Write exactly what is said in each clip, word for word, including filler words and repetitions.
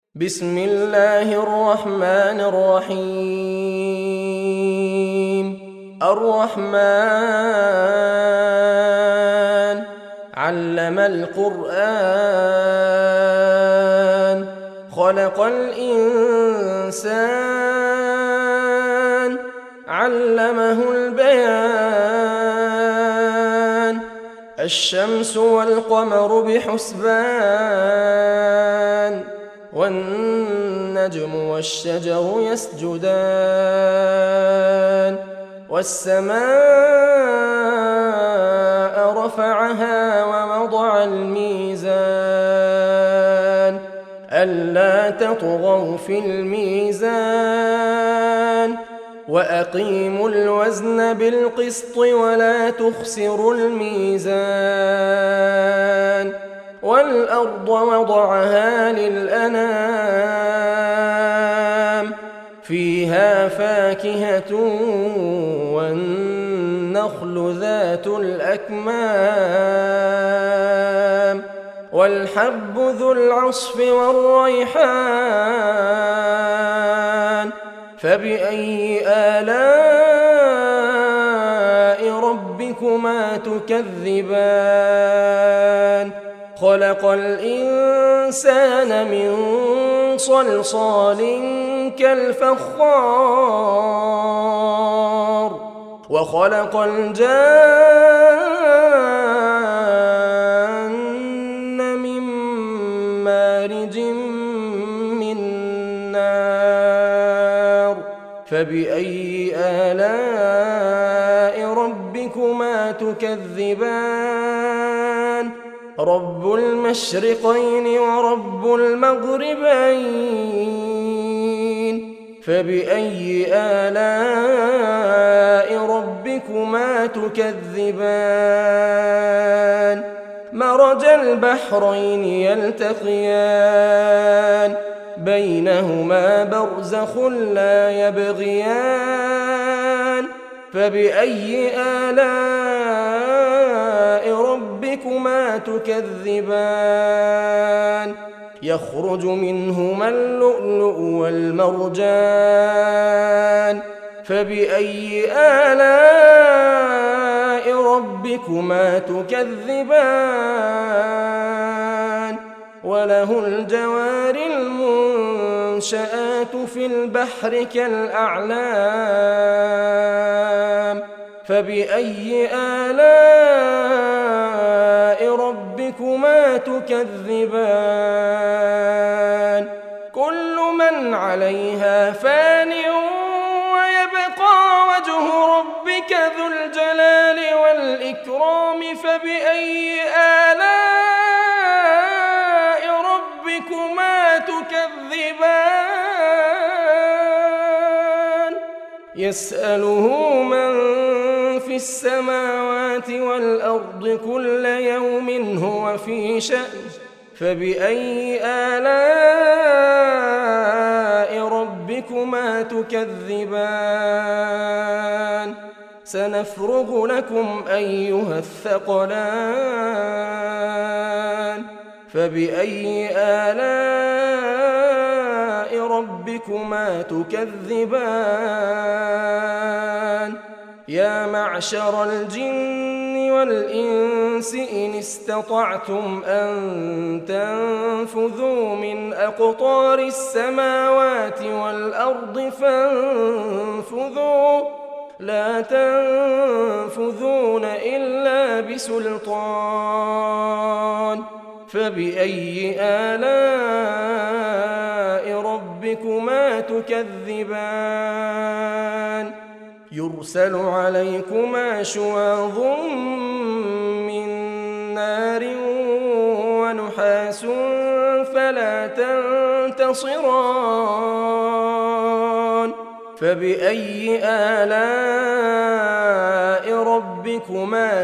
بسم الله الرحمن الرحيم الرحمن علم القرآن خلق الإنسان علمه البيان الشمس والقمر بحسبان والنجم والشجر يسجدان والسماء رفعها ووضع الميزان ألا تطغوا في الميزان وأقيموا الوزن بالقسط ولا تخسروا الميزان والأرض وضعها للأنام فيها فاكهة والنخل ذات الأكمام والحب ذو العصف والريحان فبأي آلاء ربكما تكذبان خلق الإنسان من صلصال كالفخار وخلق الجان من مارج من نار فبأي آلاء ربكما تكذبان رب المشرقين ورب المغربين فبأي آلاء ربكما تكذبان مرج البحرين يلتقيان بينهما برزخ لا يبغيان فبأي آلاء ربكما تكذبان يخرج منهما اللؤلؤ والمرجان فبأي آلاء ربكما تكذبان وله الجوار المنشآت في البحر كالأعلام فبأي آلاء ربكما تكذبان كل من عليها فان ويبقى وجه ربك ذو الجلال والإكرام فبأي آلاء ربكما تكذبان يسأله من في السماوات والأرض كل يوم هو في شأن فبأي آلاء ربكما تكذبان سنفرغ لكم أيها الثقلان فبأي آلاء ربكما تكذبان يا معشر الجن والإنس إن استطعتم أن تنفذوا من أقطار السماوات والأرض فانفذوا لا تنفذون إلا بسلطان فبأي آلاء ربكما تكذبان يرسل عليكما شواظ من نار ونحاس فلا تنتصران فبأي آلاء ربكما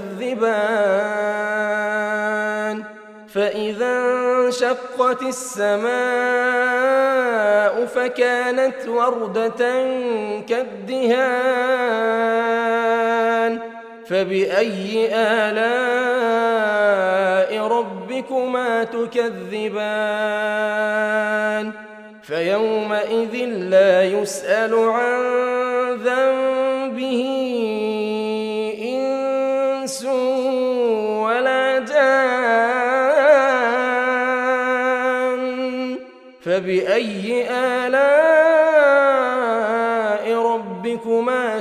تكذبان فإذا انشقت السماء فكانت وردة كالدهان فبأي آلاء ربكما تكذبان فيومئذ لا يسأل عن ذنبه إنس ولا جان فبأي آلاء ربكما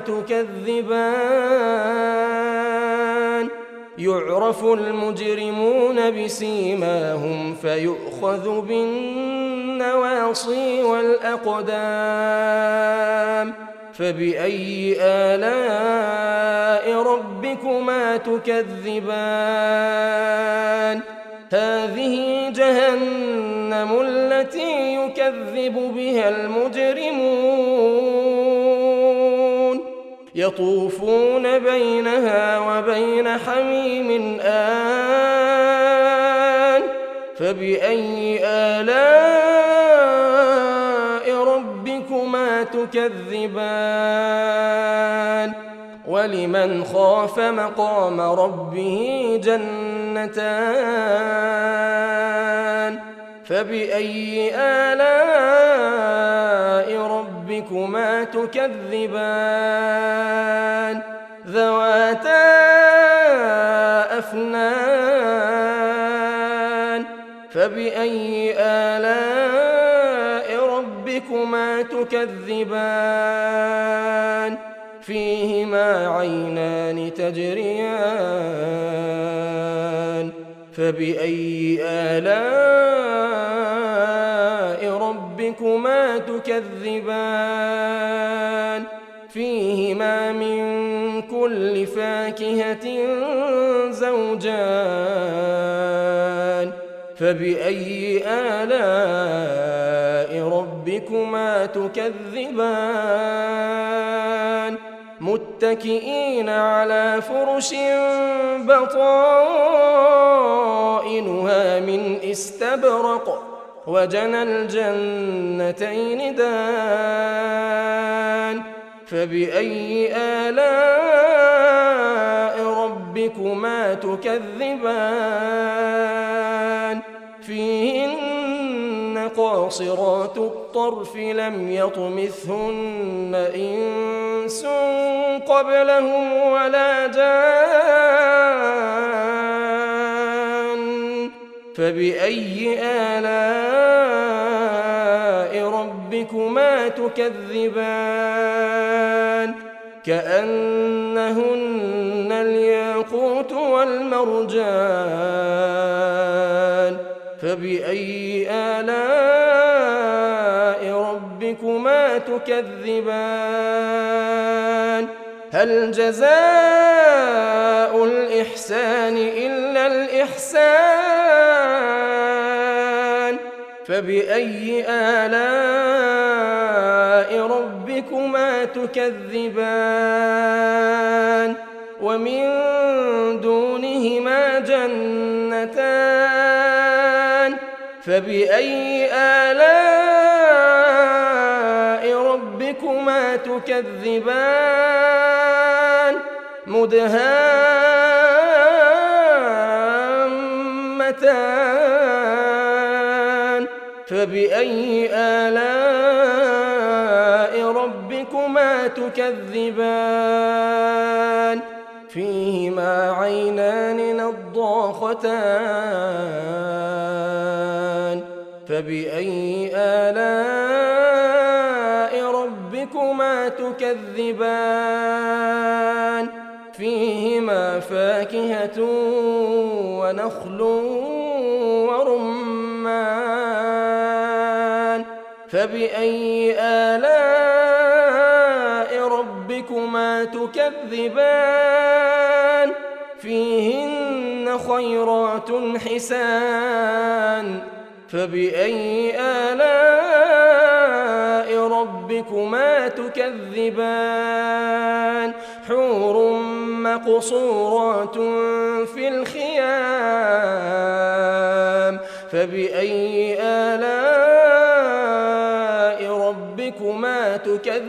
تكذبان يعرف المجرمون بسيماهم فيؤخذ بالنواصي والأقدام فبأي آلاء ربكما تكذبان هذه جهنم التي يكذب بها المجرمون يطوفون بينها وبين حميم آن فبأي آلاء ربكما تكذبان ولمن خاف مقام ربه جنتان فبأي آلاء ربكما تكذبان ذواتا أفنان فبأي آلاء ربكما تكذبان فيهما عينان تجريان فبأي آلاء ربكما تكذبان فيهما من كل فاكهة زوجان فبأي آلاء ربكما تكذبان متكئين على فرش بطائنها من استبرق وجنى الجنتين دان فبأي آلاء ربكما تكذبان فيهن قاصرات الطرف لم يطمثهن إنس قبلهم ولا جان فبأي آلاء ربكما تكذبان كأنهن الياقوت والمرجان فبأي آلاء ربكما تكذبان هل جزاء الإحسان إلا الإحسان فبأي آلاء ربكما تكذبان ومن دونهما جنتان فبأي آلاء ربكما تكذبان مدهامتان فبأي آلاء ربكما تكذبان فيهما عينان نضاختان فبأي آلاء ربكما تكذبان فيهما فاكهة ونخل ورمان فبأي آلاء ربكما تكذبان فيهن خيرات حسان فبأي آلاء ربكما تكذبان حور مقصورات في الخيام فبأي آلاء ربكما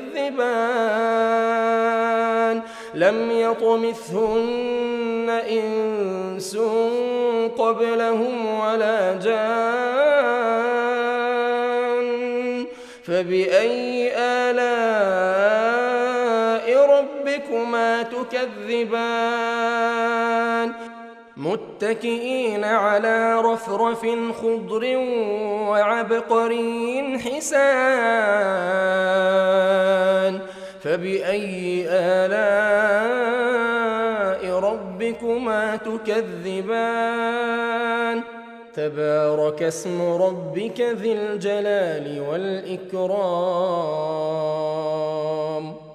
تكذبان لم يطمثهن إنس قبلهم ولا جان فبأي آلاء ربكما تكذبان متكئين على رفرف خضر وعبقري حسان فبأي آلاء ربكما تكذبان تبارك اسم ربك ذي الجلال والإكرام